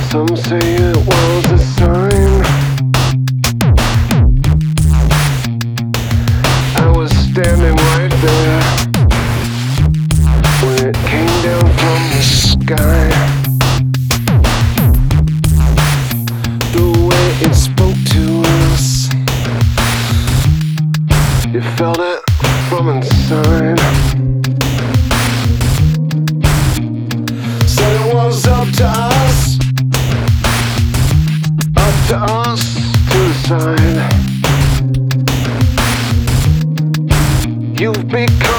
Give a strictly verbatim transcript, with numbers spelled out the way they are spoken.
Some say it was a sign. I was standing right there when it came down from the sky. The way it spoke to us, you felt it from inside. Said it was up to us, up to us to decide. You've become